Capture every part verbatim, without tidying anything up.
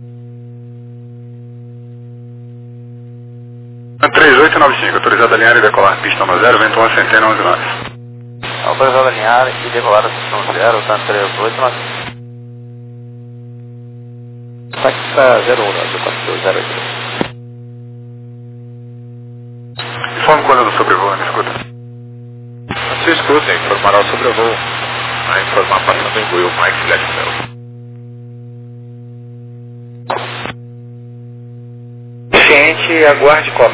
três oito nove cinco, autorizado a alinhar e decolar pista no zero, vento um centena, onze nove. Autorizado a alinhar e decolar a pista no zero, tá três oito nove cinco. Taxa zero um nove quatro zero oito. Informe quando do sobrevoo, me escuta. Se escuta, informará o sobrevoo. A informar passando em Will, Mike Blackbelt. Ciente, aguarde copa.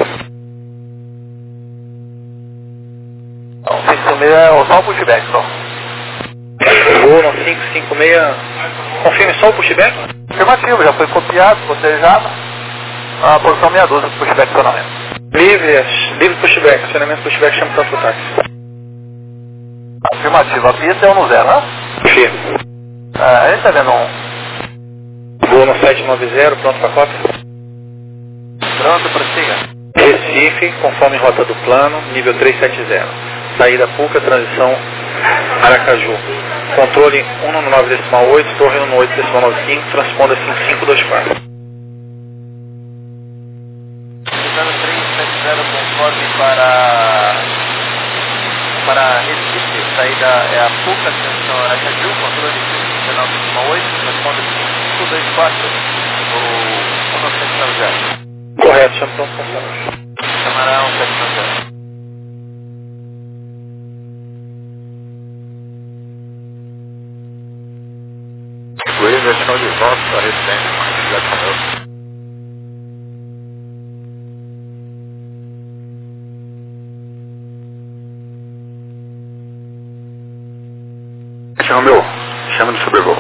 Não, cinco cinco seis, só o pushback, só. Voo no cinco cinco seis, confirme só o pushback? Afirmativo, já foi copiado, cotejado. A posição meia dúzia do pushback acionamento. Livre, livre pushback, acionamento pushback chama para o táxi. Afirmativo, a pista é um no zero, né? Firme. Ah, a gente tá vendo um. Voo no sete nove zero, pronto para cota? Pronto, prossiga. Recife, conforme rota do plano, nível trezentos e setenta. Saída Puca, transição Aracaju. Controle um no nove decimal oito, torre um no oito decimal noventa e cinco, transponda cinco cinco dois quatro. Pisando trezentos e setenta conforme para... para Recife, saída é a Puca, transição Aracaju, controle cinco cinco nove decimal oito, transponda cinco cinco dois quatro, ou um nove sete nove zero. Correto, chama pronto funcionário. Chamará um sete nove zero. Will, versão de volta para residência, Mike Blackbelt. Romeu, chama do sobrevoo.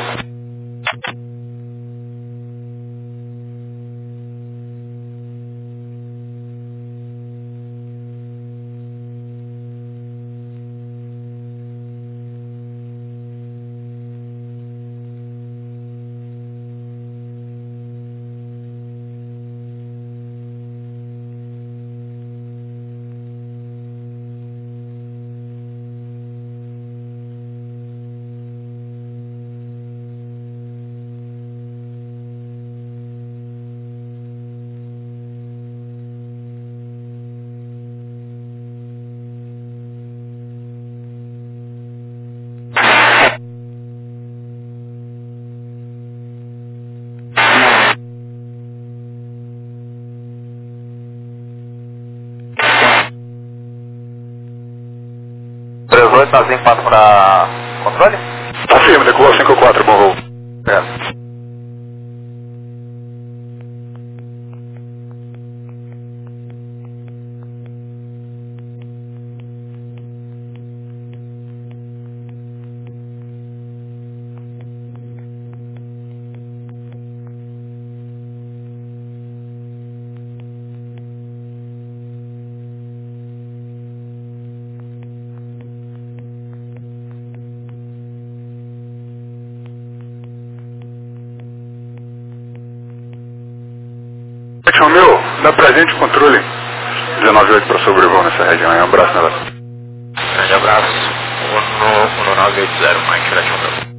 três oito nove cinco passa para controle? Afirma, decolou cinco quatro, bom voo. Certo. Romeu, dá presente o controle. dezenove oito para sobrevoo nessa região. Um abraço, Nelson. Grande abraço. um no nove oito zero, Mike Blackbelt.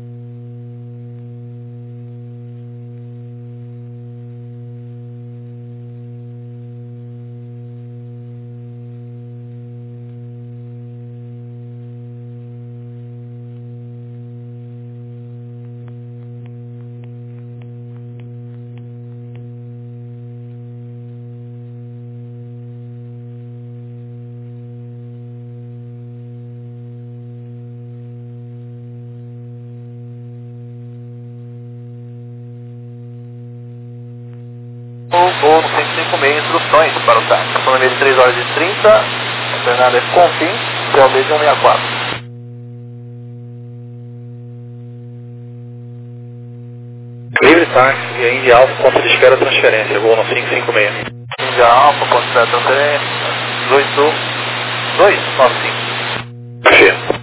Ou no cento e cinco seis, instruções para o táxi. Autonomia de três horas e trinta, Fernando F. Confim, C L B de cento e sessenta e quatro. Livre táxi, via Índia Alfa, ponto de espera transferência, voo no cinco cinco seis. Índia Alfa, ponto de transferência, dezoito dois nove cinco. Firme.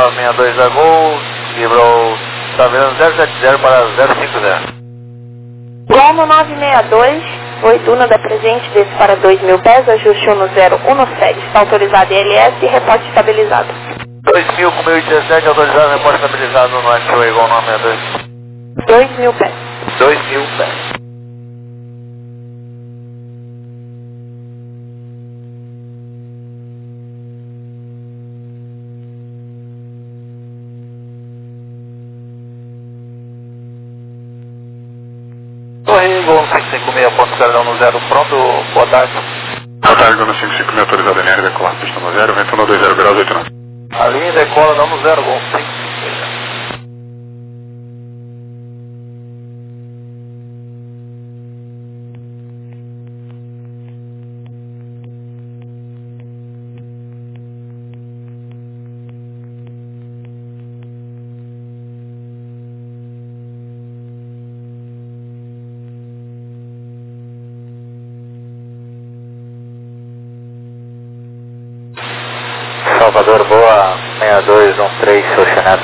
nove seis dois da Gol, livrou, está virando zero sete zero para zero cinco zero. Gol no nove seis dois, oi Duna da presente, desce para dois mil pés, ajuste um no zero um no sete, está autorizado em L S e reporte estabilizado. dois mil com mil e dezessete, autorizado, reporte estabilizado no X-Ray Gol nove seis dois. dois mil pés. dois mil pés. Torre, Gol cinco cinco seis, ponto Galeão no zero, pronto, boa tarde. Boa tarde, Gol cinco cinco seis, autorizado L R, decolar pista no zero, vento um dois zero graus oito nove. A linha decola não no zero, Gol cinco cinco seis. Salvador, boa, seis dois um três, Oceanet.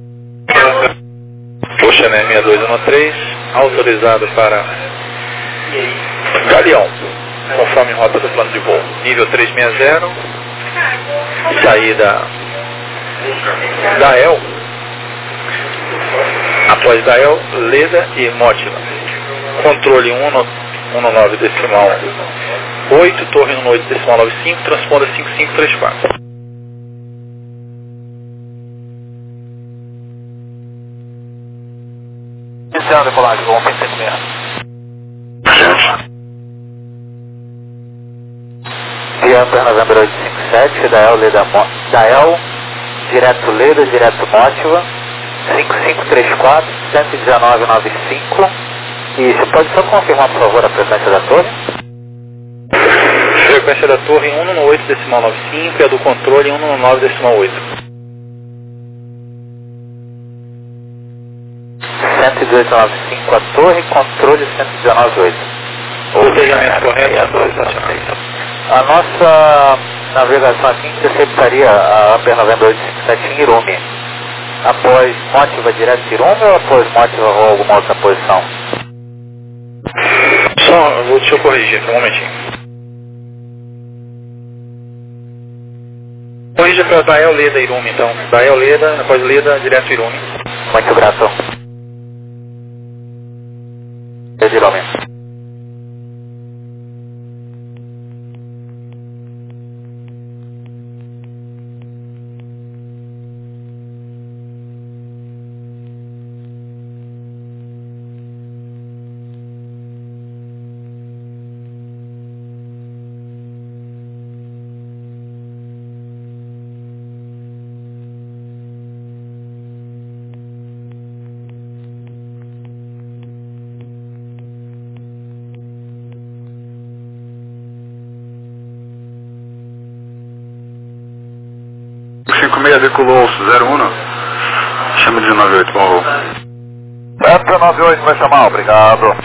Oceanet seis dois um três, autorizado para Galeão, conforme rota do plano de voo. Nível trezentos e sessenta, saída da E L, após da E L, Leda e Mótila. Controle um no nove decimal oito, torre um no oito decimal nove cinco, transponda cinco cinco três quatro. Iniciando a decolagem, Gol cinco cinco seis. Via November oito cinco sete, da E L, Leda, da E L, direto Leda, direto Mótiva, cinco cinco três quatro, cento e dezenove nove cinco. E você pode só confirmar, por favor, a frequência da torre? Frequência da torre um no oito decimal nove cinco e a do controle um no nove decimal oito. cento e dois nove cinco a torre, controle cento e dezenove oito. Protejamento correto. A nossa navegação aqui interceptaria a Upper November oito cinco sete em Irumi. Após Mótiva direto Irumi ou após Mótiva ou alguma outra posição? Só, vou, deixa eu corrigir aqui um momentinho. Corrija para da E L, Leda, Irumi então. Da E L, Leda, após Leda, direto Irumi. Muito grato. Irumi. cinco seis decolou zero um, chama de nove oito, bom voo. Delta nove oito vai chamar, obrigado.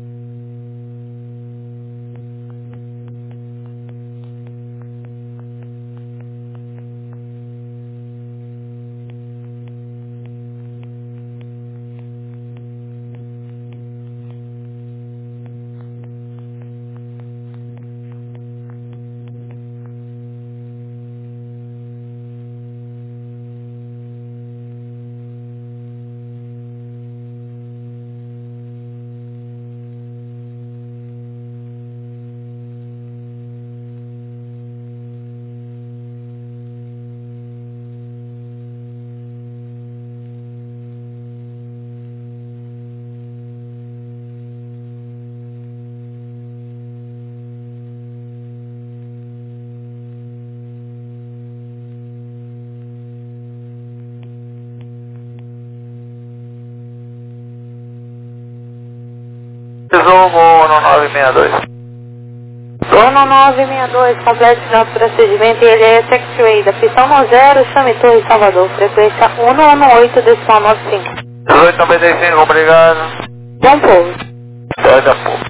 Gol no nove seis dois. Gol no nove seis dois, complete final do procedimento e ele é X-Ray da pista um zero, chame Torre Salvador, frequência um no oito decimal nove cinco. dezoito noventa e cinco, obrigado. Bom povo. Sai da porra.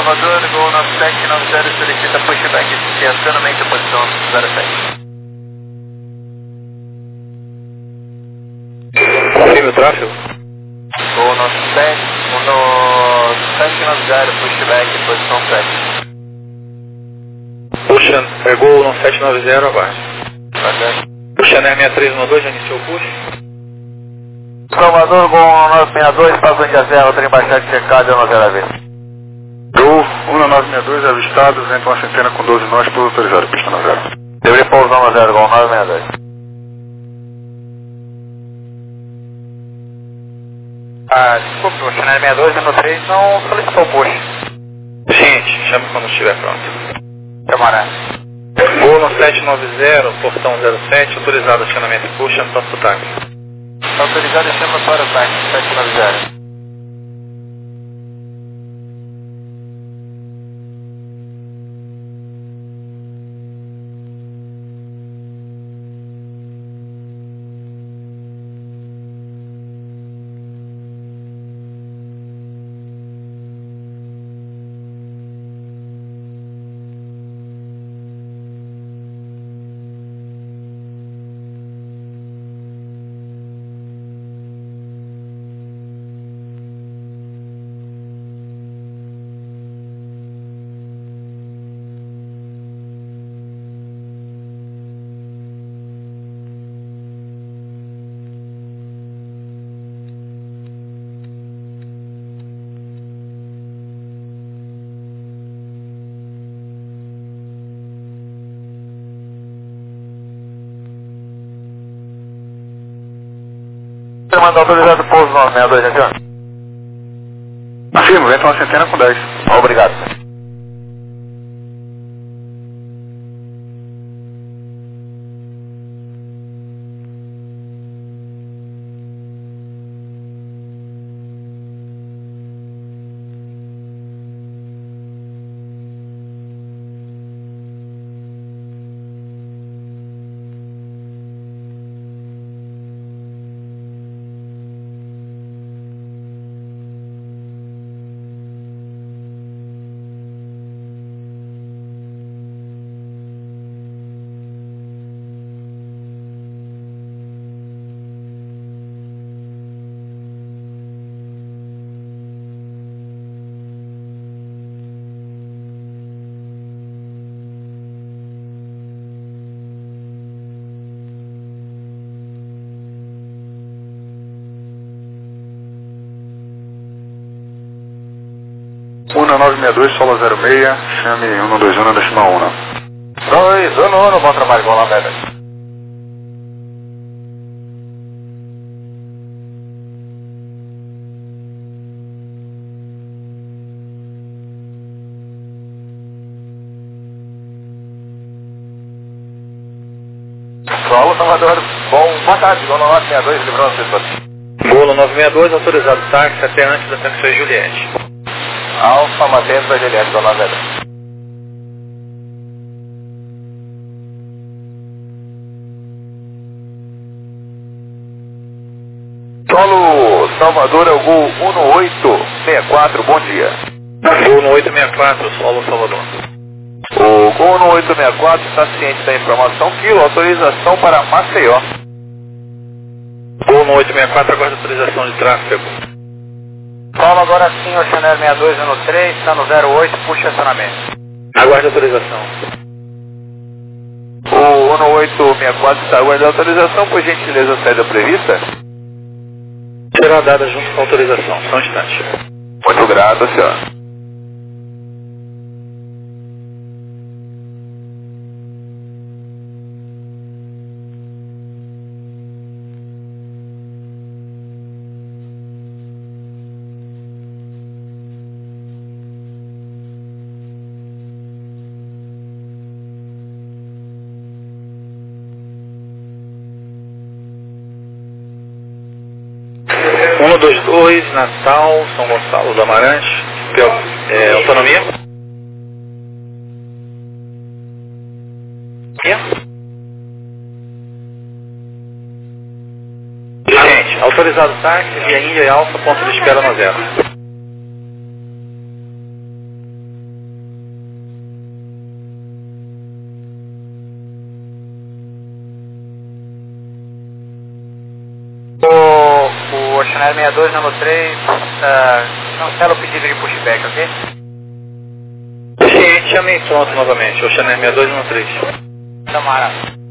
Salvador, Gol nove sete nove zero, solicita pushback de acionamento, posição zero sete. Confirme o tráfego. Gol nove sete nove zero, pushback, posição sete. Puxa, é Gol nove sete nove zero, abaixo. Aguarde. Puxa, N R seis um dois, já iniciou o push. Salvador, Gol nove seis dois, passou de zero, trem baixado checado, eu não zero a ver. Gol um nove seis dois, avistado, vento uma centena com doze nós, por autorizado, pista na zero. Deveria pousar no zero, Gol nove seis dois. Ah, desculpe, o Chanel sessenta e dois, ano três, não solicitou o push. Gente, chame quando estiver pronto. Camarada. Gol nove sete nove zero, portão zero sete, autorizado acionamento push, antono pro táxi. Autorizado, chama para o táxi, sete nove zero. Você manda autorizado pouso nove seis dois, né, senhor? Afirmo, vento uma centena com dez. Obrigado. um nove seis dois, solo zero seis, chame um dois um, decimal um. dois um um, bom trabalho, Gol nove seis dois. Solo, Salvador, bom, boa tarde, Gol nove seis dois, livrando o setor. Gol nove seis dois, autorizado táxi até antes da Taxi Juliette. Alfa, mantendo a Juliette, Gol nove seis dois. Solo Salvador é o Gol um oito seis quatro, bom dia. Gol um oito seis quatro, solo Salvador. O Gol um oito seis quatro está ciente da informação, quilo, autorização para Maceió. Gol um oito seis quatro, aguarda autorização de tráfego. Solo agora sim, o Chanel sessenta e dois ano três, está no zero oito, puxa acionamento. Aguarda autorização. O um oito seis quatro está aguardando autorização, por gentileza, saída prevista? Será dada junto com a autorização, só um instante. Muito grato, senhor. um dois dois, Natal, São Gonçalo do Amarante, é, autonomia. Gente, autorizado táxi, via Índia e Alfa, ponto de espera no zero. Chanel sessenta e dois, número três, uh, cancela o pedido de pushback, ok? Sim, chame em Toronto novamente, o Chanel sessenta e dois, número três. Tamara.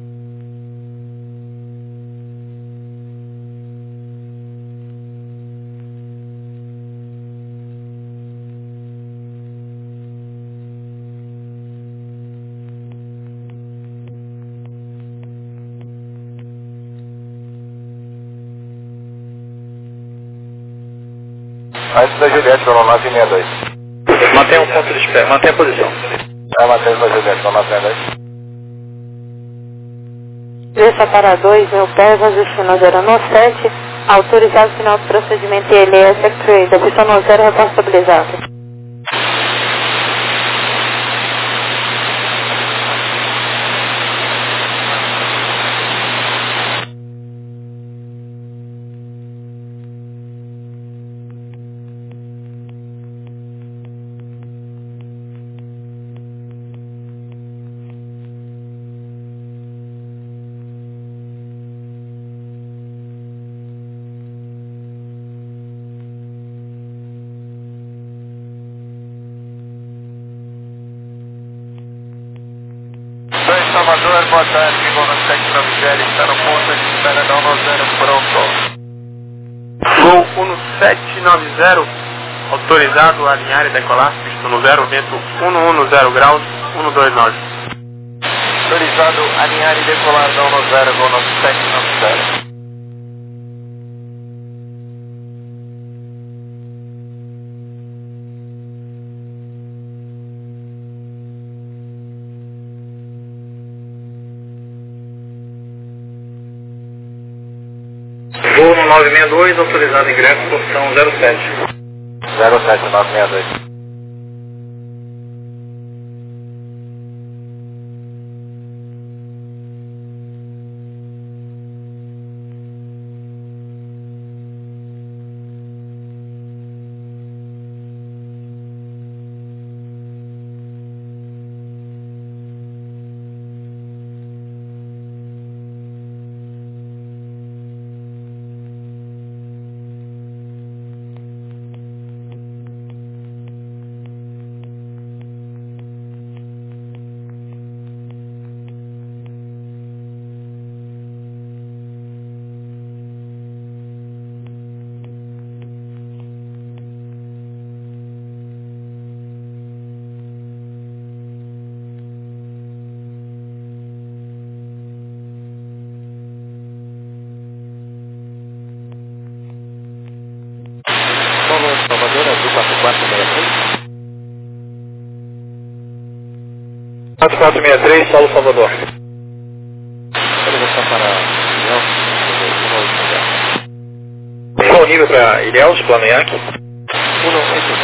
Antes da Juliette, aeronave sessenta e dois. Mantenha um ponto de espera, mantenha a posição. É, mantenha da Juliette, aeronave sessenta e dois. Deixa para dois, meu Pegas, destino zero no sete, autorizado final do procedimento I L S X-Ray, da pista no zero, responsabilizado. Salvador, boa tarde, voo no sete nove zero, está no ponto de espera da um zero, pronto. Voo um sete nove zero, autorizado a alinhar e decolar, pista no zero, vento cento e dez graus, cento e vinte e nove. Autorizado a alinhar e decolar da um zero, voo no sete nove zero. Voo no nove sessenta e dois, autorizado ingresso, posição zero sete. zero sete nove sessenta e dois. Salvador, azul quatro quatro seis três. quatro quatro seis três, Solo Salvador. Autorização para Ilhéus, Qual o nível para Ilhéus, plano Yankee? cento e oitenta.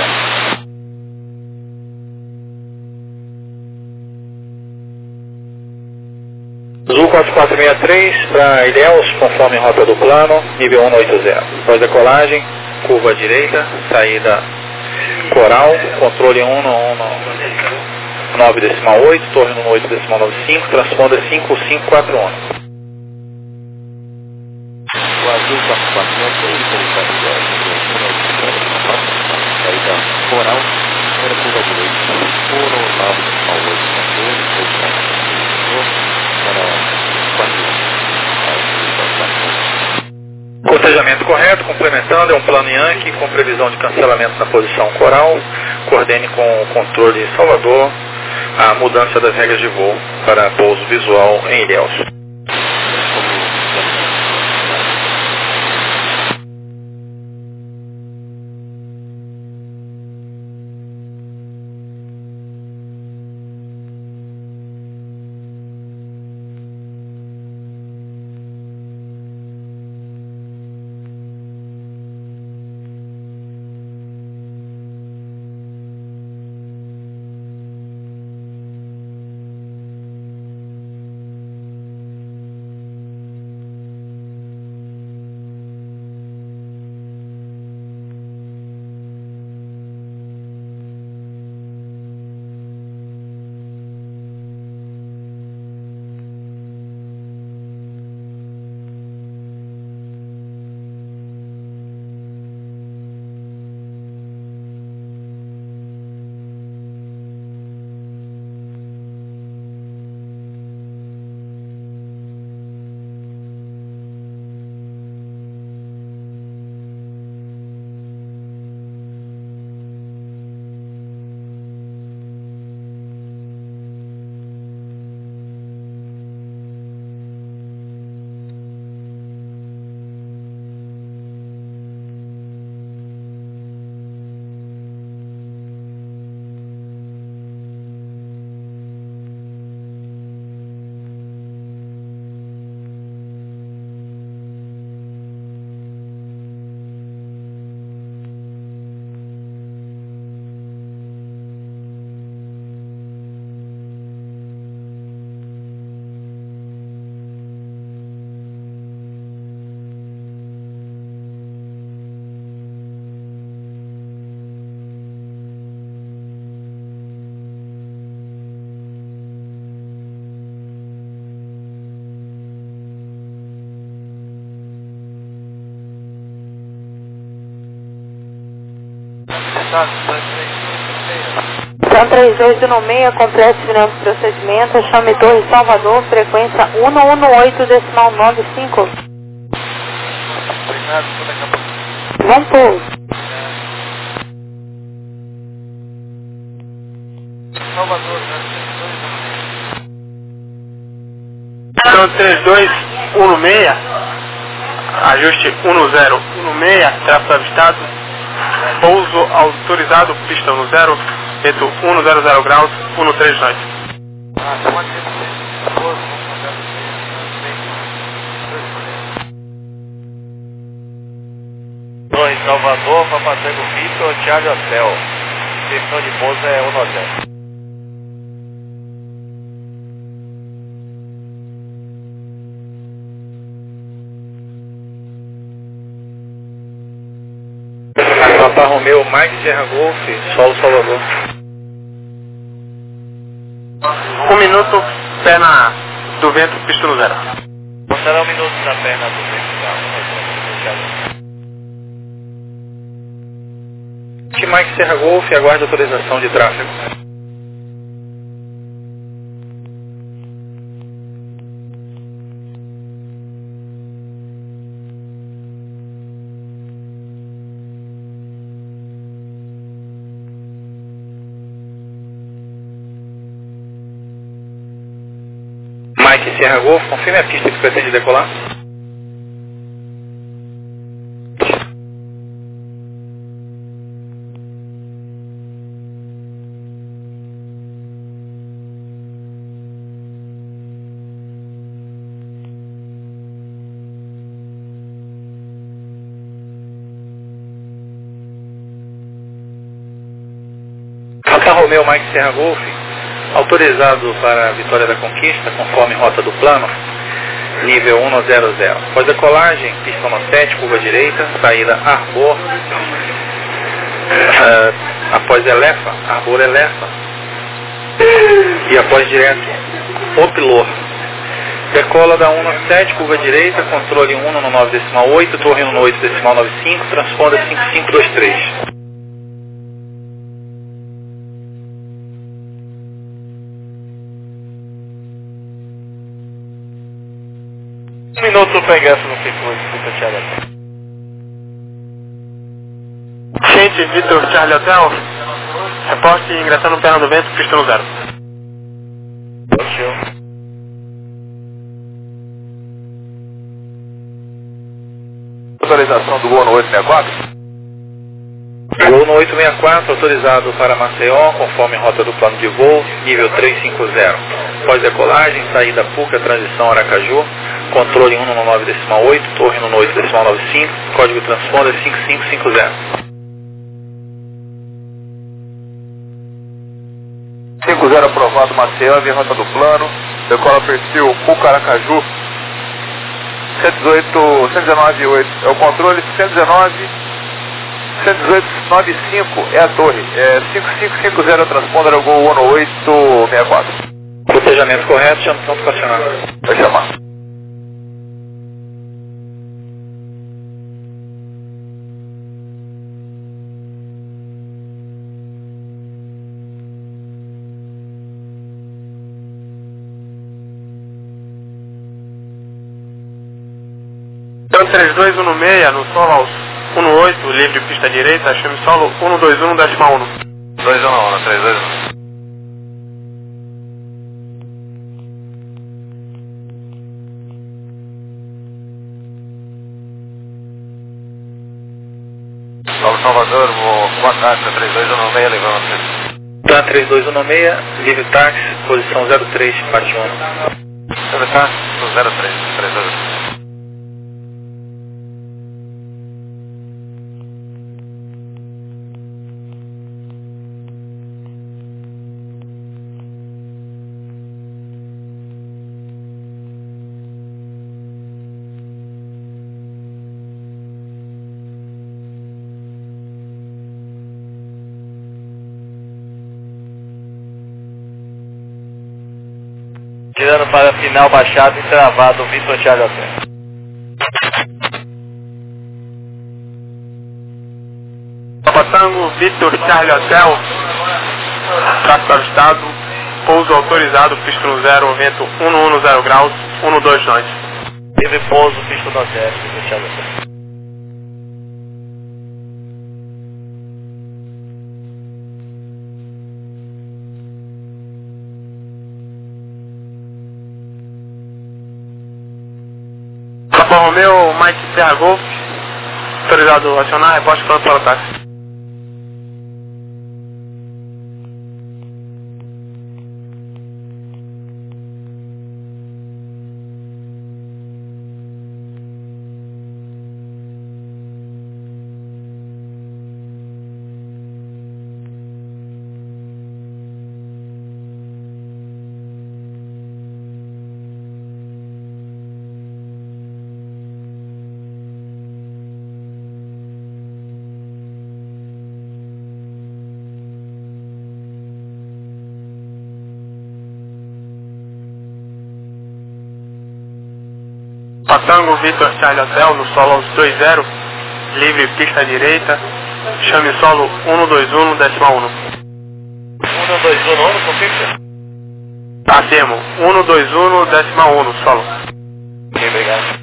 Azul quatro quatro seis três para Ilhéus, conforme rota do plano, nível cento e oitenta. Após decolagem, curva à direita, saída Coral, controle um no nove decimal oito, torre no oito decimal noventa e cinco, transponder cinco cinco quatro um. O azul quatro quatro seis três, autorizado Ilhéus, saída Coral, primeira curva à direita, um nove decimal oito, controle, dois para quatro um. Cortejamento correto, complementando, é um plano Yankee com previsão de cancelamento na posição Coral. Coordene com o controle Salvador a mudança das regras de voo para pouso visual em Ilhéus. Contato, dois três dois no meio. São trinta e dois no meio, complexo final de procedimento, chame Torre Salvador, frequência cento e dezoito, decimal noventa e cinco. Obrigado, tudo acabou. Vamos pouso. Salvador, né? Então três dois um no meio, ajuste um zero um no meio, tráfego avistado, pouso autorizado, pista um zero, vento um zero zero graus, um três nove. Ah, pode ser por favor, vamos mandar você. Torre Salvador, Papatango Vitor, Charlie Hotel. Questão de pouso é um zero. Papa Romeu, Mike Serra Golf, Solo Salvador. Um minuto, perna do vento, pista no zero. Contará um minuto na perna do vento. Mike Serra Golf, aguarde autorização de tráfego. Mike Serra Golf, confirme a pista que pretende decolar. Alfa Romeo Mike Serra Golf, autorizado para a Vitória da Conquista, conforme rota do plano, nível um zero zero. Após decolagem, pista no sete, curva direita, saída Arbor, uh, após Elefa, Arbor Elefa, e após direto Opilor. Decola da um sete, curva direita, controle um no nove decimal oito, torre um no oito decimal noventa e cinco, transponda cinco cinco dois três. Um minuto para ingresso no circuito, Vitor Charlie Hotel. Gente, Vitor Charlie Hotel, reporte ingressando no perna do vento, pista no zero. Autorização do Gol no oito seis quatro? Gol no oito seis quatro, autorizado para Maceió, conforme rota do plano de voo, nível trezentos e cinquenta. Após decolagem, saída Puca, transição Aracaju, controle um no nove decimal oito, torre no oito decimal noventa e cinco, código transponder cinco cinco cinco zero. cinco zero aprovado Maceió, vem rota do plano, decola perfil Puca Aracaju, cento e dezoito, cento e dezenove oito, é o controle cento e dezenove, cento e dezoito noventa e cinco é a torre, é cinco cinco cinco zero transponder ao Gol um oito seis quatro. Protejamento correto, chama pronto para acionar. Vai chamar. Então três dois um no meio, no solo aos um no oito, livre pista direita, chame solo um dois um decimal um. dois um um, três dois um. Salve Salvador, vou boa tarde, três dois um no meio, levando você. Plan três dois um seis, livre táxi, posição zero três, parte um. Livre táxi, zero três, três dois um. Tirando para a final baixado e travado, Vitor Charlie Hotel. Tango Victor Charlie Hotel, tráfego avistado, pouso autorizado, pista no zero, vento um um no zero graus, um no dois nós. Livre pouso, pista no zero, Victor Charlie Hotel. Papa Romeo, Mike Serra Golf, autorizado a acionar, reposte pronto para o táxi. Tango Victor Charlie Hotel, no solo dois zero, livre pista direita, chame solo um dois um, decimal um. um dois um, ano, confirma? Afirmo, um dois um, decimal um, solo. Ok, obrigado.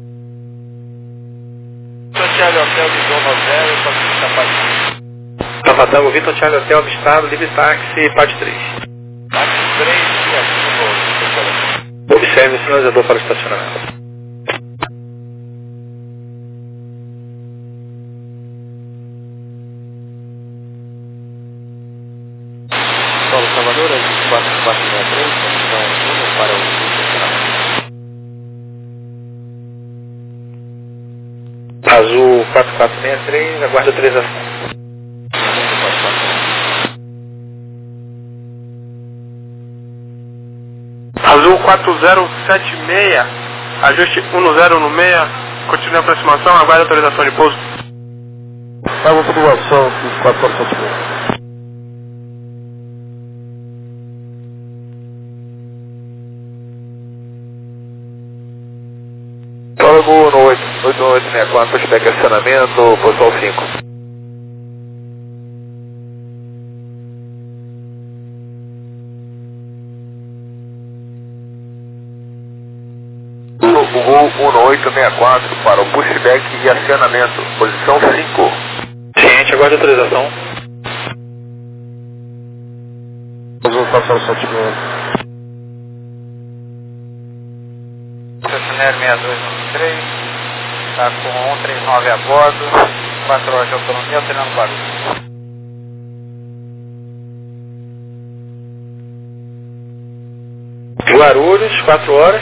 Victor Charlie Hotel, Visão nove zero, só que está parte. Papa Tango Victor Charlie Hotel, avistado, livre táxi, parte três. Parte três, e aqui no Observe o sinalizador para o estacionamento. Solo Salvador, quatro quatro seis três, condição para o estacionamento. Azul quatro quatro seis três, aguarda autorização. Azul quatro zero sete seis, ajuste um zero no seis, continue a aproximação, aguarda autorização de pouso. Faz uma simulação dos quatro quatro sete seis. Tango no oito oito oito seis quatro, pushback acionamento, posição cinco. O voo um oito seis quatro para o pushback e acionamento, posição cinco. Ciente, aguarda autorização. Azul quatro zero sete seis. Estacionário seis dois um três, está com um três nove a bordo, quatro horas de autonomia, alternando barulho. Guarulhos, quatro horas.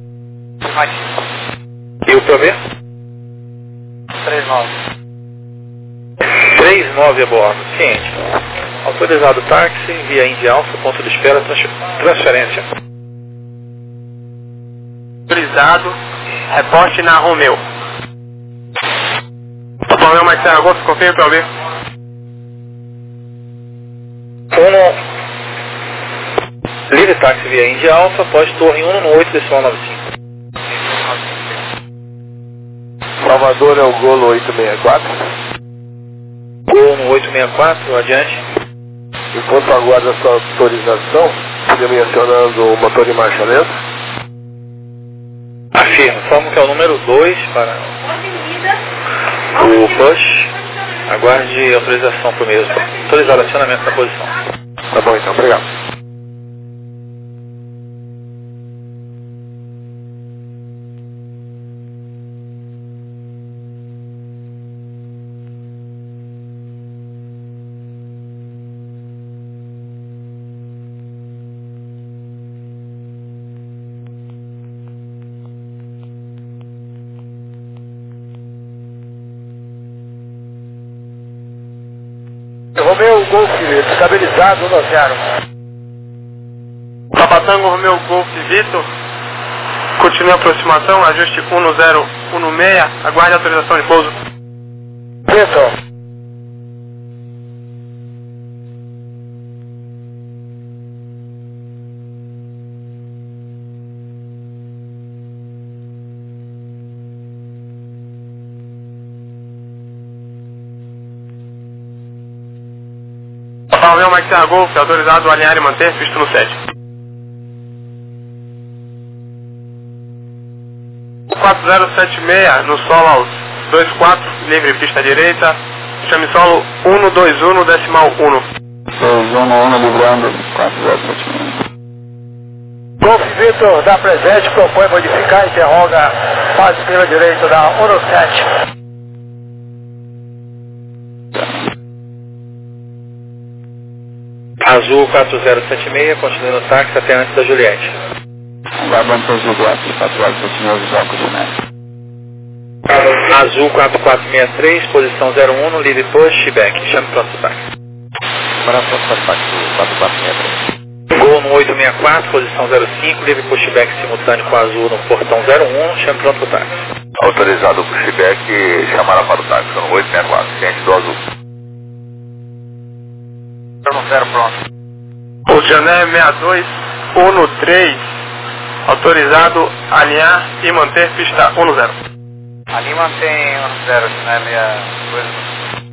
E o P V? três nove. três nove a bordo, ciente. Autorizado táxi, via Indy Alfa, ponto de espera, trans transferência. Autorizado, reporte na Romeo. Romeo Mike Serra Golf, confirme para ouvir. um Livre táxi via Indy Alfa, pós torre um no oito, decimal noventa e cinco. Salvador é o Golo oito seis quatro. Gol no oito seis quatro, adiante. Enquanto aguarda a sua autorização, seria me acionando o motor de marcha lenta. Afirmo, formo que é o número dois para o push. Aguarde autorização para o mesmo. Autorizado acionamento da posição. Tá bom então, obrigado. Romeu Golf, estabilizado um zero. Papa Tango Romeo Golf Vitor, continue a aproximação, ajuste um zero um seis, aguarde a autorização de pouso. Vitor. Romeo Mike Serra Golf, autorizado a alinhar e manter, visto no sete. quatro zero sete seis, no solo aos dois quatro, livre pista direita, chame solo um dois um, decimal um. dois um um, livrando, quatro zero sete seis. Golf Vitor da presente, propõe modificar e interroga fase pela direita da um sete. Azul quatro zero sete seis, continua no táxi até antes da Juliette. Aguardando Azul quatro zero sete seis, visual com Juliette. Azul quatro quatro seis três, posição zero um, livre push, back, chame pronto do táxi. Para pronto para táxi, quatro quatro seis três. Gol no oito seis quatro, posição zero cinco, livre pushback simultâneo com azul no portão zero um, chame pronto para o táxi. Autorizado o pushback, chamará para o táxi, no oito seis quatro, ciente do azul. zero pronto. O Jané sessenta e dois, um três, autorizado a alinhar e manter pista um zero. Ali mantém um zero, Jané sessenta e dois.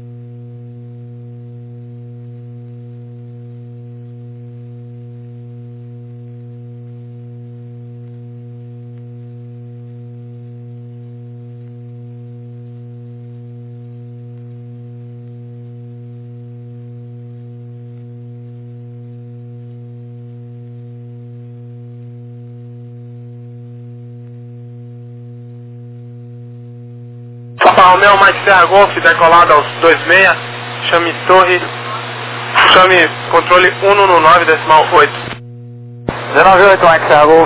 Papa Romeo Mike Serra Golf, decolado aos dois seis, chame torre, chame controle um um nove, decimal oito. zero nove oito, Mike Serra Golf.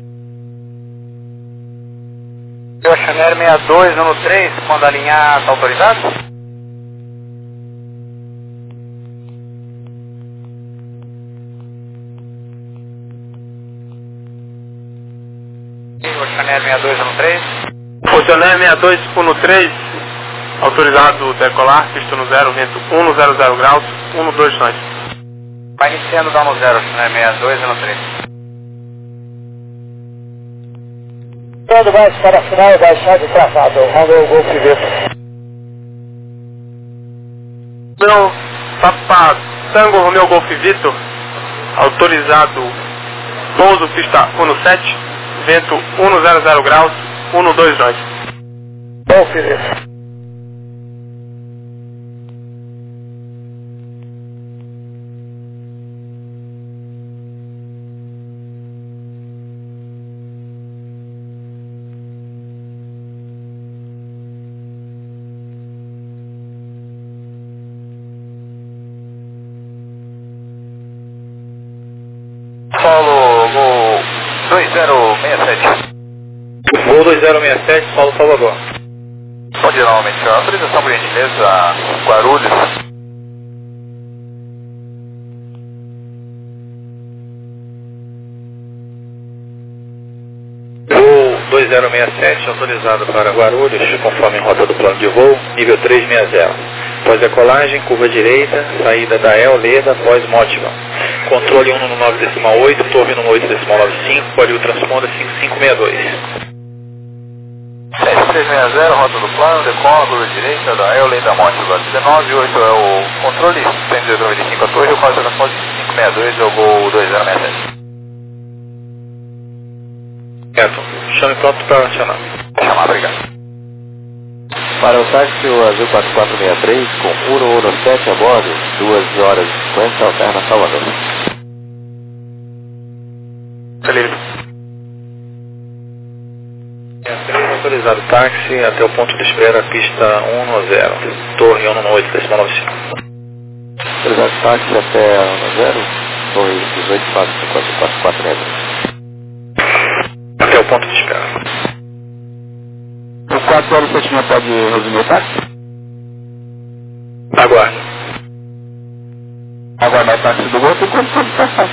Eu Chanel sessenta e dois, um três, quando alinhar, está autorizado? O Chanel sessenta e dois, um três. O Jané sessenta e dois, um três, autorizado decolar, pista no zero, vento um zero zero graus, um dois nove. Vai iniciando, dá no zero, Chanel sessenta e dois, um três. Quando vai para a final, vai achar de travado, Romeo Golf Vitor. Meu Papa Tango Romeo Golf Vitor, autorizado pouso pista um sete, vento um zero zero graus, um dois nove. Golf Vitor. Solo, gol dois zero seis sete. Gol dois zero seis sete, Paulo Salvador. Bom dia novamente, senhor. Autorização por gentileza, Guarulhos. Gol dois zero seis sete, autorizado para Guarulhos, conforme rota do plano de voo, nível três sessenta. Pós decolagem, curva direita, saída da El Leda, pós Motivan. Controle um nove decimal oito, torre no oito decimal nove cinco, Coril Transponder cinco cinco seis dois. sete seis seis zero, rota do plano, decola, curva direita da El Leda Motivan. dezenove oito é o controle, cento e noventa e cinco a torre, o Coril Transponder cinco cinco seis dois é o gol dois zero seis sete. Certo, chame pronto para acionar. Chamar, obrigado. Para o táxi, o Azul quatro quatro seis três, com um um sete a bordo, duas horas e cinquenta, alterna Salvador. Livre. Autorizado táxi até o ponto de espera, pista um zero, torre um oito decimal nove cinco. Autorizado táxi até um zero, torre dezoito quatro quatro quatro quatro seis. Até o ponto de espera. O quatro zero sete seis pode resumir o táxi? Aguarde. Aguardar o táxi do outro e quando for passar.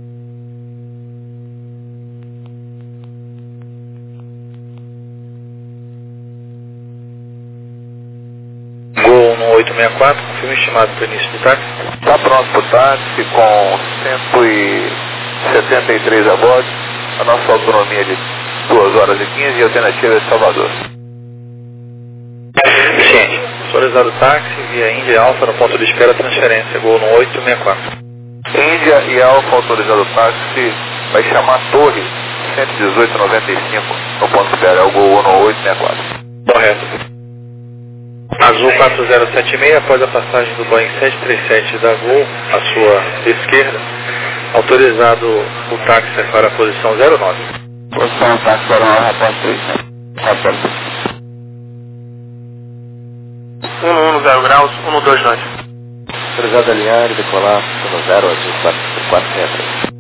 Gol no oito seis quatro, confirma estimado para o início do táxi. Está pronto para o táxi com cento e setenta e três a bordo. A nossa autonomia de duas horas e quinze e alternativa de Salvador. Ciente. autorizado táxi via Índia Alfa no ponto de espera, transferência, Gol no oito seis quatro. Índia e Alfa autorizado táxi, vai chamar a Torre cento e dezoito noventa e cinco no ponto de espera, é o Gol no oito seis quatro. Correto. Azul quatro zero sete seis, após a passagem do Boeing sete três sete da Gol, à sua esquerda, autorizado o táxi para a posição zero nove. Posição táxi zero nove, após três cem. um um zero graus, um dois nove. Autorizado alinhar e decolar no zero, azul quatro seis três.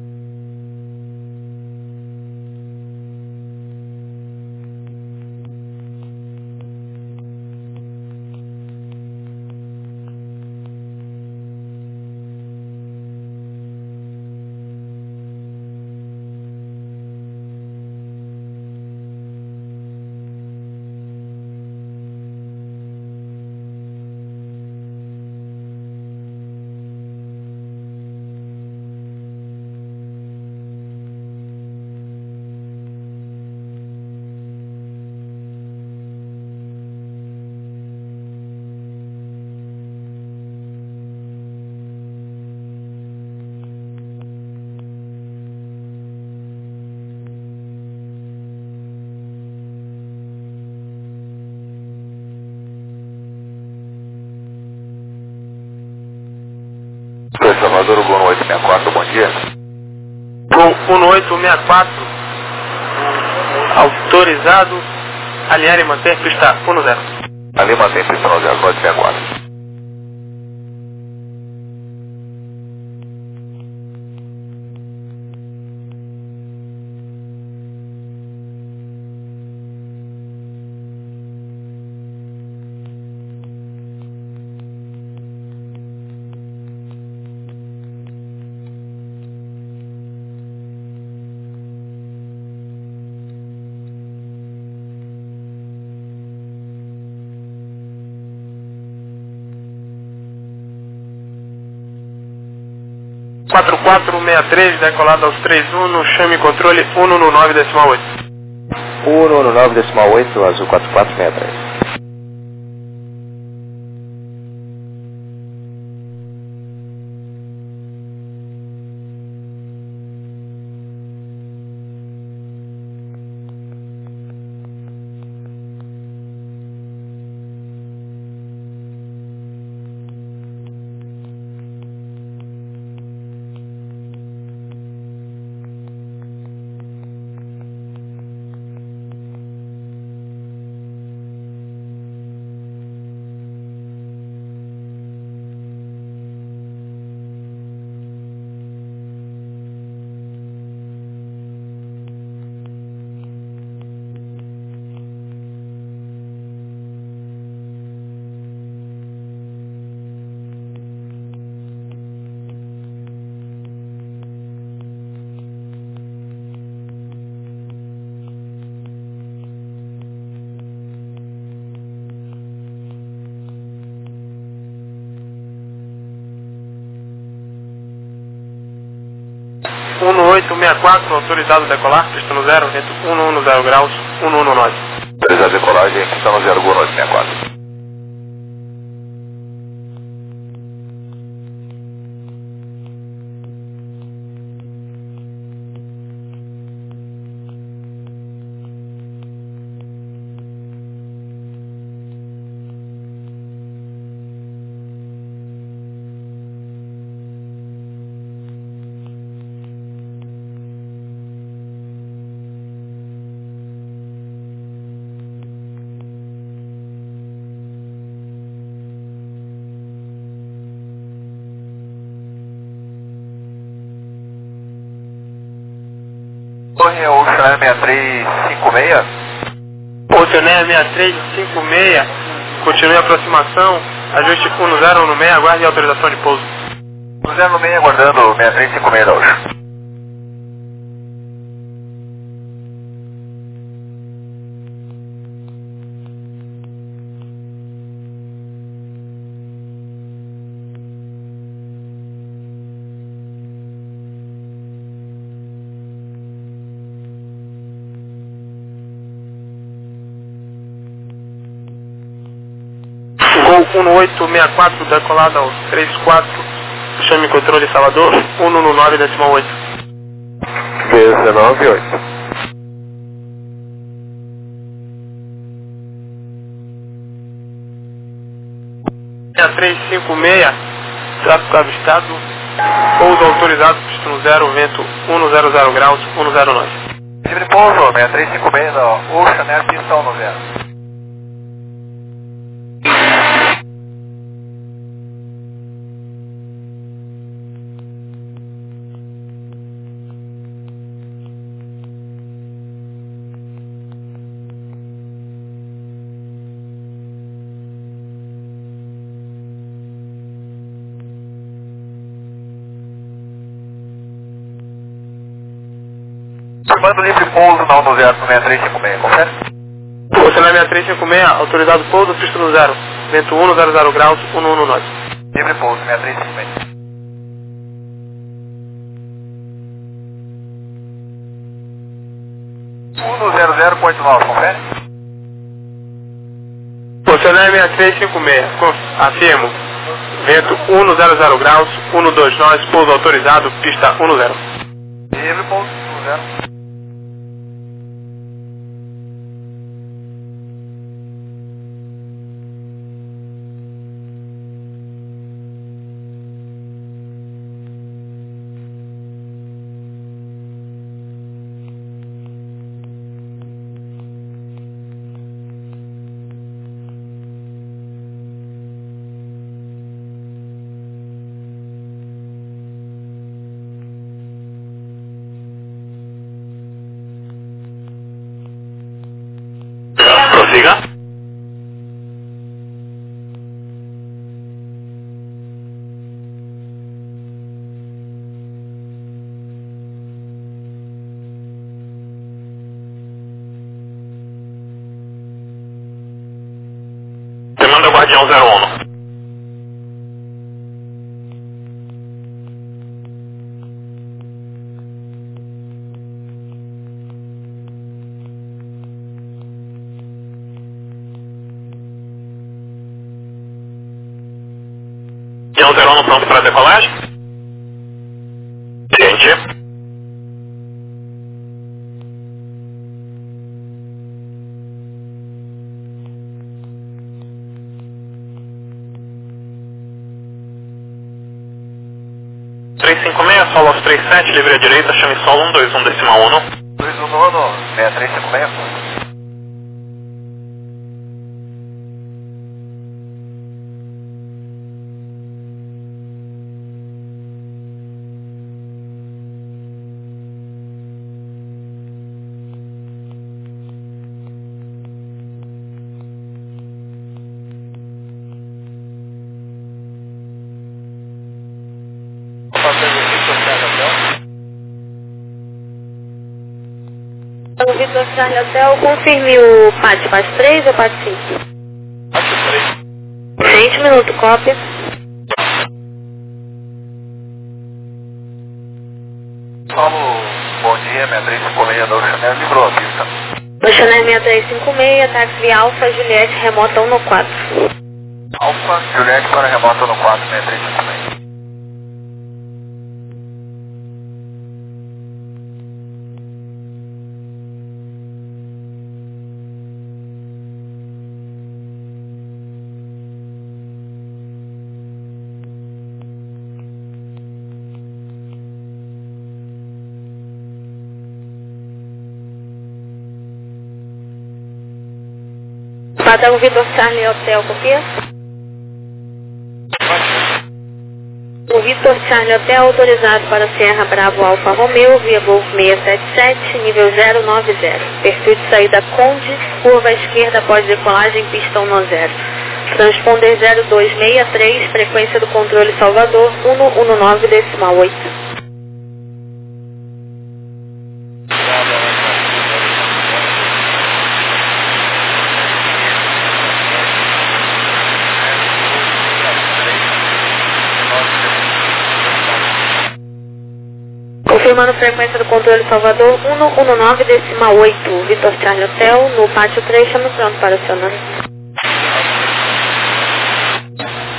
Salvador, Gol no oito seis quatro, bom dia. Gol um oito seis quatro, autorizado, alinhar e manter pista um zero. Ali mantém pista no zero, oito seis quatro. quatro quatro seis três, decolado aos três um, chame controle um um nove decimal oito. um um nove decimal oito, azul quatro quatro seis três. um oito seis quatro, autorizado decolar, pista no zero, vento um um zero graus, um um nove. Autorizado decolagem, pista no zero, Gol no oito seis quatro. Torre Oceaner seis três cinco seis. Oceaner seis três cinco seis, continue a aproximação, ajuste um zero um seis, aguarde a autorização de pouso. um zero um seis, aguardando seis três cinco seis da Ocean. um um oito seis quatro, decolada aos três quatro, chame controle Salvador, um um nove decimal oito. dezenove oito. seis três cinco seis, tráfego avistado, pouso autorizado, pistão zero, vento cento graus, cento e nove. Livre pouso, seis três cinco seis, Ocean Air, pistão no zero. Manda livre pouso não no zero, no seis três cinco seis, confere? Ocean seis três cinco seis, autorizado pouso, pistão zero, vento cento graus, cento e nove. Livre pouso, seis três cinco seis. cento, oito nove, confere? Ocean seis três cinco seis, afirmo, vento cento graus, cento e vinte e nove, pouso autorizado, pista dez. Livre pouso, zero. Prossiga. Demanda Guardião zero um. Guardião zero um pronto para decolagem? Gente. três cinco seis, solo aos três sete, livre à direita, chame solo um dois um decimal um. dois um nono, seis três cinco seis. O Vitor Charlie Hotel, confirme o P A T, P A T três ou P A T cinco? P A T três. vinte minutos, cópia. Solo, bom dia, seis três cinco seis da Ocean Air, livrou a pista. Ocean Air seis três cinco seis, táxi Alfa, Juliette, remota um no quatro. Alfa, Juliette para remota no quatro, seis três cinco seis. Padrão Vitor Charlie Hotel, copia? O Vitor Charlie Hotel autorizado para Sierra Bravo Alfa Romeo, via Golf seiscentos e setenta e sete, nível zero nove zero. Perfil de saída Conde, curva à esquerda após decolagem, pistão no zero. Transponder zero dois seis três, frequência do controle Salvador, cento e nove decimal oito. Confirmando frequência do controle Salvador, cento e nove decimal oito, Vitor Charlie Hotel, no pátio três, chama pronto para acionar.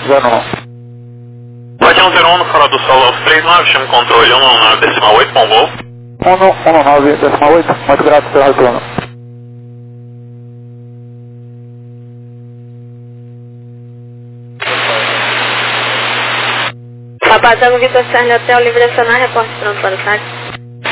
zero um. Pode um zero um no farol do solo aos trinta e nove, chama o controle um um nove decimal oito, bom voo. um um nove decimal oito, muito grato pelo retorno. Papadão Vitor Charlie Hotel, livre acionar, reporte pronto para o táxi.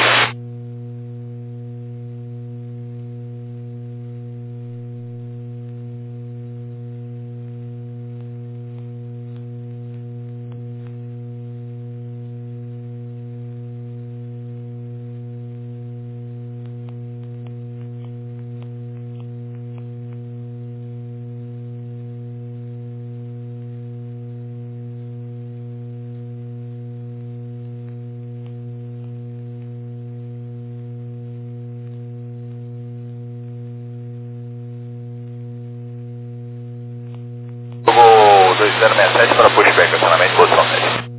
dois zero seis sete para pushback, acionamento posição sete.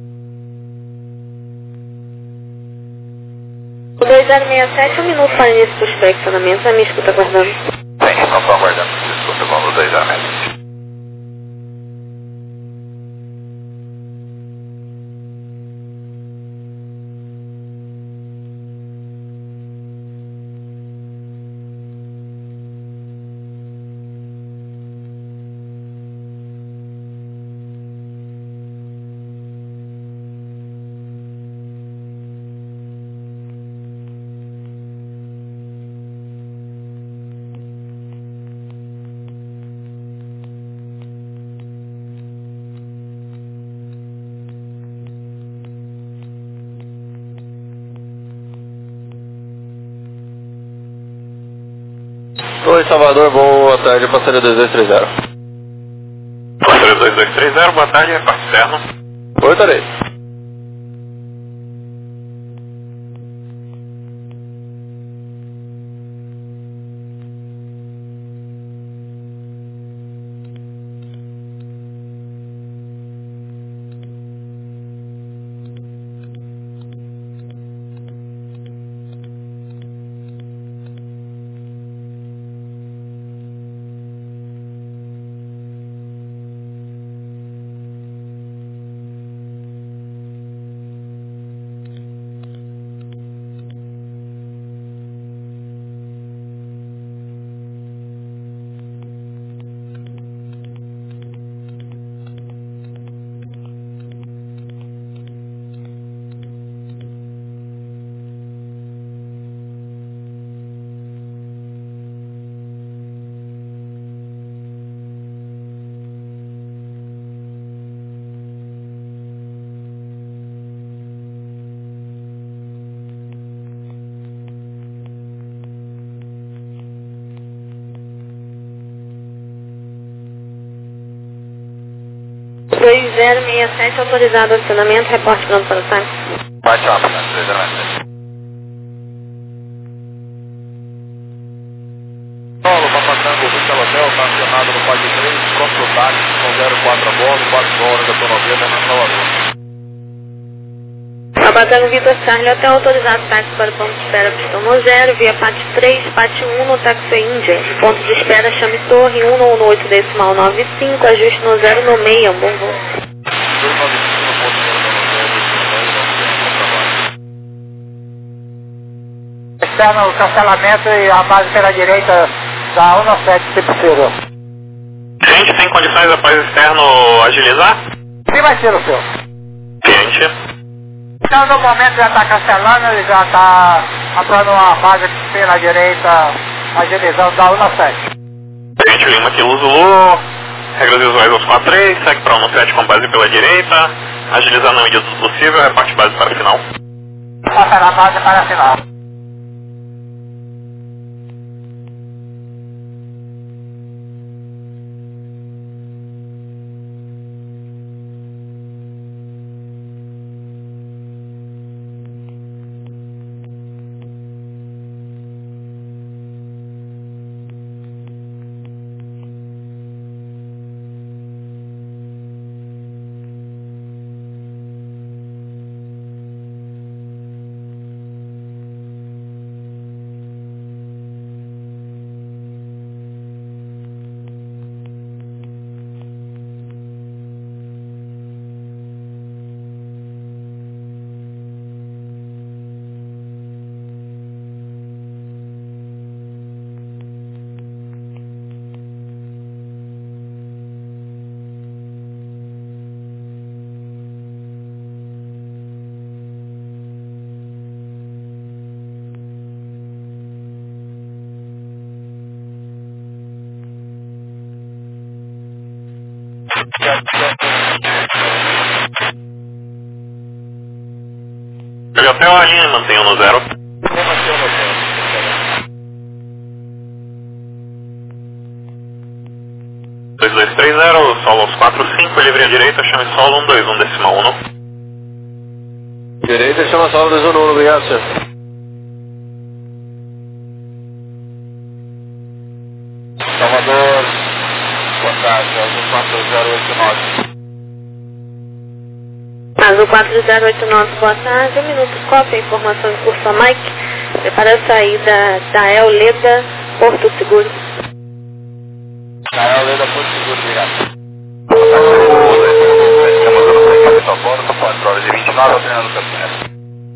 O dois zero seis sete, um minuto para início do pushback, acionamento, a minha escuta aguardando. Sim, não estou aguardando, escuta com o dois zero seis sete. Oi, Salvador, boa tarde, passageiro dois dois três zero. Passageiro dois dois três zero, boa tarde, reparte externo. Oi, Tarei. dois zero seis sete, autorizado acionamento, reporte pronto para o táxi. Bate uma, dois zero seis sete. Paulo, Papatango, Hotel Hotel, está acionado no Pode três, pronto para o táxi, com zero quatro a bordo, quatro horas da Tô noventa, na Salvador. Papadão Vitor Charlie Hotel, autorizado táxi para o ponto de espera Pistão zero, via P A T três, P A T um no táxi Índia. Ponto de espera Chame Torre, um um oito decimal nove cinco, ajuste no zero no meio, um bom voo. Externo, cancelamento e a base pela direita da um sete, se possível. Cliente, tem condições após externo agilizar? Quem vai ser o seu? Cliente. Então, no momento já está cancelando, ele já está aprovando uma base pela direita, agilizando da um sete. Cliente Lima Kilo Zulu, regras visuais aos quatro três, segue para um sete com base pela direita, agilizar na medida do possível, reparte base para final. Passar a base para final. Hotel, a linha mantenha no zero. Vou manter o hotel. dois dois três zero, solo aos quatro cinco, livre à direita, chame solo um dois um decimal um. Direita, chama solo dois um um, obrigado, senhor. Salvador, boa tarde, Azul quatro zero oito nove. Azul quatro zero oito nove, boa tarde. Um minuto, cópia, informação de curso a Mike. Prepara a saída da El Leda, Porto Seguro. Da El Leda, Porto Seguro, obrigado. quatro horas e vinte e nove, alternando o campeonato.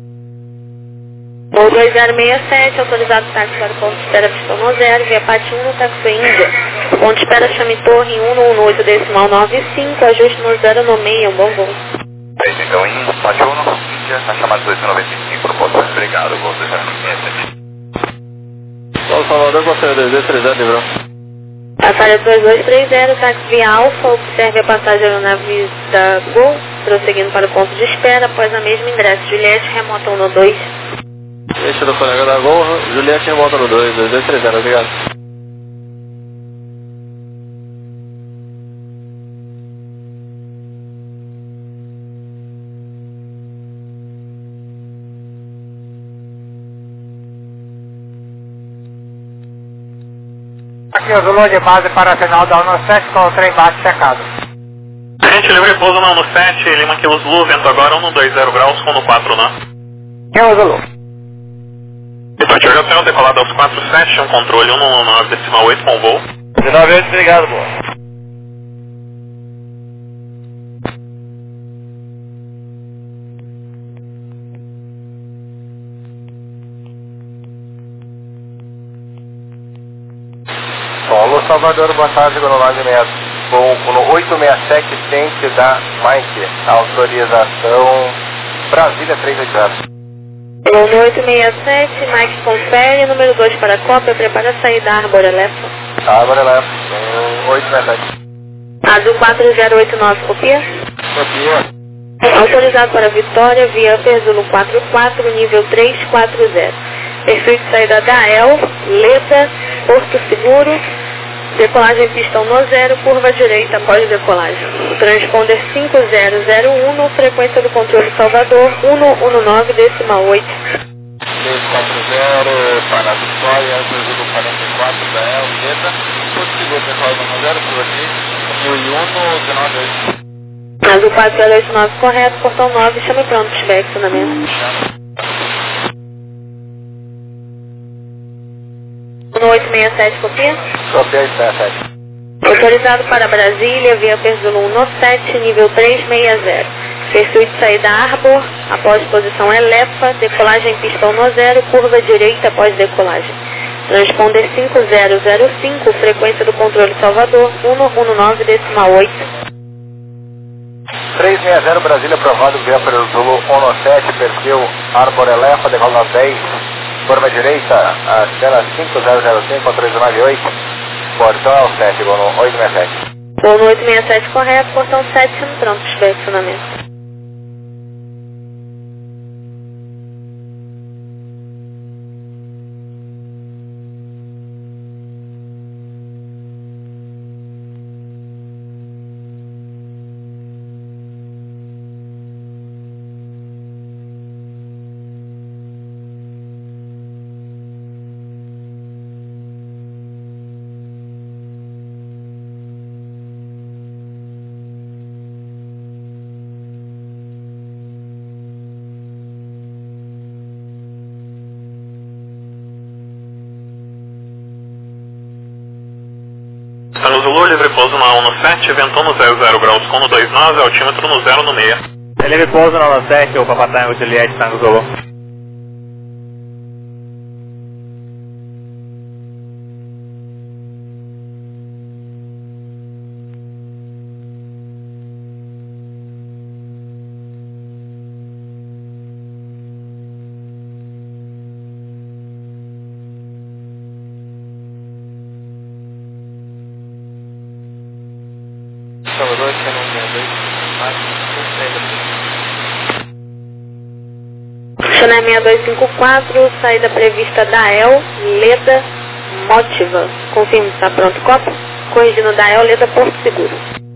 Voo dois zero seis sete, autorizado táxi para o ponto de espera Pistão zero, via Pati um no táxi Índia. Ponto de espera chame Torre um um oito decimal nove cinco, ajuste no zero no meio, um bom voo. É isso, então, em Pati um, Índia, a chamada dois noventa e cinco, propostas, obrigado, voo dois zero seis sete. Solo Salvador, passageiro dois dois três zero, livrão. Passageiro dois dois três zero, táxi via Alfa, observe a passagem aeronave da Gol, prosseguindo para o ponto de espera, após a mesma ingresso. Juliette, remota um no dois. Deixa do colega da Gol, Juliette remota no dois, dois dois três zero, obrigado. Aqui o Zulu de base para a final da um sete com o trem bate checado. Gente, livre pouso no um sete, Lima Kilo Zulu, vento agora um dois zero graus, com no quatro, né? Quem é o Zulu? Departure Hotel, decolado aos quatro sete, um controle um um nove decimal oito com voo. dezenove oito, obrigado, boa. Solo Salvador, boa tarde, Gronolage Neto. Com o oito seis sete, ciente da Mike, autorização Brasília três oito zero. Voo no oito seis sete, Mike confere, número dois para a cópia, prepara a saída da Arbor Elefa. Arbor Elefa, oito seis sete. Azul quatro zero oito nove, copia. Copia. Autorizado para Vitória, via Upper Zulu quatro quatro, nível três quatro zero. Perfil de saída da El, Leda, Porto Seguro, decolagem pistão no zero, curva direita após decolagem. Transponder cinco zero zero um, frequência do controle Salvador, um um nove decimal oito. três quatro zero, para Vitória, Zulu quarenta e quatro da El, Leda, Porto Seguro, decolagem no zero, curva direita, mil e um, dezenove oito. Azul quatro zero oito nove, correto, portão nove, chame pronto, estiver acionamento. No oito seis sete, copia. Copia oito seis sete. Autorizado para Brasília, via Perzolo um sete, nível três seis zero. Perfil de saída Arbor, após posição Elefa, decolagem pistão no zero, curva direita após decolagem. Transponder cinco zero zero cinco, frequência do controle Salvador, um um nove decimal oito. três seis zero, Brasília aprovado, via Perzolo um sete, perfil Arbor Elefa, decolagem dez. Curva direita, a cela cinco zero zero cinco, três nove oito, portão sete, vou no oito seis sete. Vou no oito seis sete, correto, portão sete, sendo pronto, estiver acionamento. Tango Zulu, livre pouso na um sete, ventão no zero zero graus, com no dois nove, altímetro no zero no meio. Livre pouso na um sete, o Papatango Juliette, Tango Zulu. Salvador, que não Channel seis dois cinco quatro, saída prevista da E L, Leda, Motiva. Confirme se está pronto, copo. Corrigindo da E L, Leda, Porto Seguro.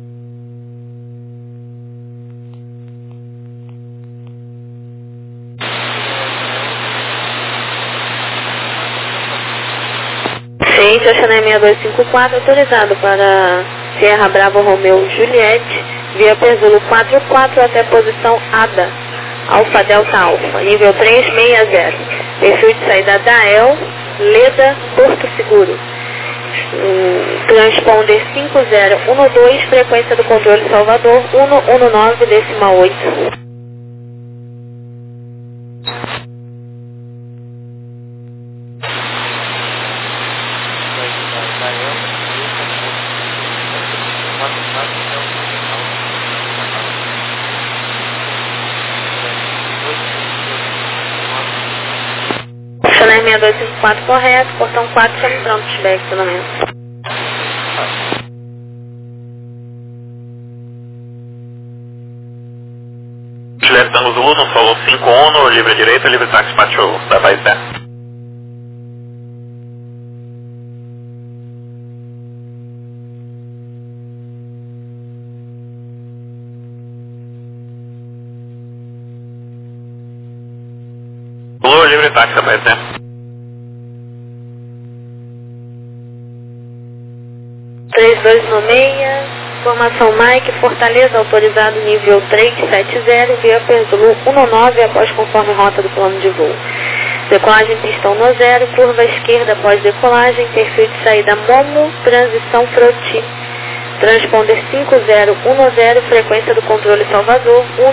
Ciência, Channel seis dois cinco quatro, autorizado para Sierra Bravo Romeo Juliette, via Perzulo quatro quatro até posição A D A, Alfa Delta Alfa, nível três seis zero. Perfil de saída da E L, Leda, Porto Seguro. Um, transponder cinco zero um dois, frequência do controle Salvador, cento e dezenove decimal oito. Channel seis dois cinco quatro correto, portão quatro, chame pronto, feedback, pelo menos. Juliette Tango Zulu, no solo cinco Uno, livre direita, livre táxi Pacho, da Paz Pé. Zulu, livre táxi da Paz Pé. três dois no meia, formação Mike, Fortaleza, autorizado nível três sete zero, via Perzulo um nove após conforme rota do plano de voo. Decolagem pistão no zero, curva esquerda após decolagem, perfil de saída Momo, transição Froti. Transponder cinco zero um zero, frequência do controle Salvador,